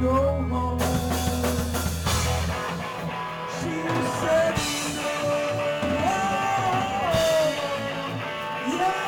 go home. She said no. Yeah.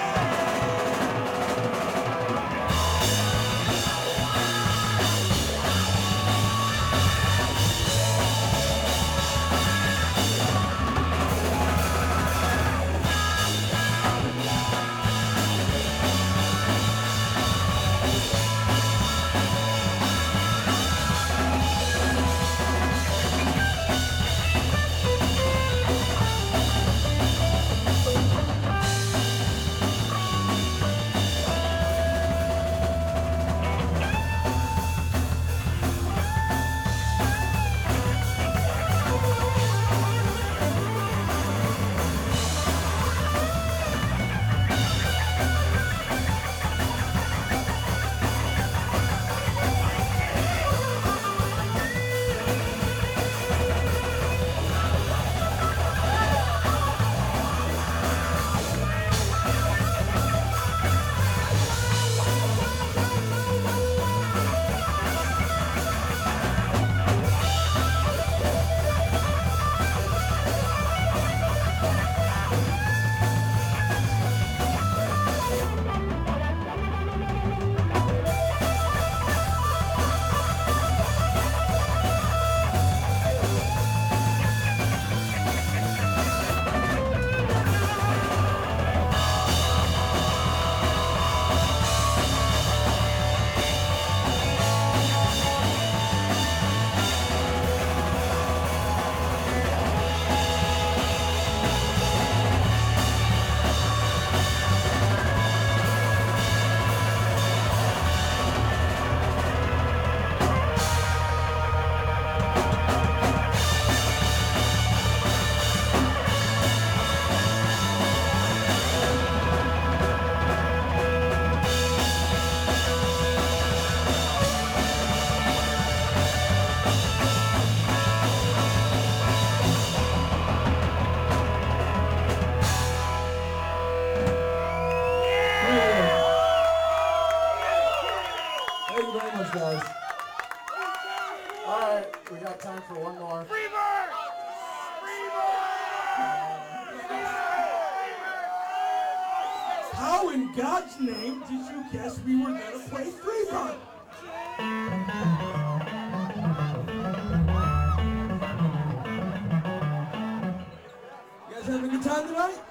Thank you very much, guys. All right, we got time for one more. Freebird! How in God's name did you guess we were gonna play Freebird? You guys having a good time tonight?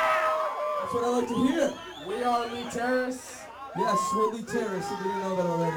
That's what I like to hear. We are Lee Terrace. Yes, we're Lee Terrace, if you didn't know that already.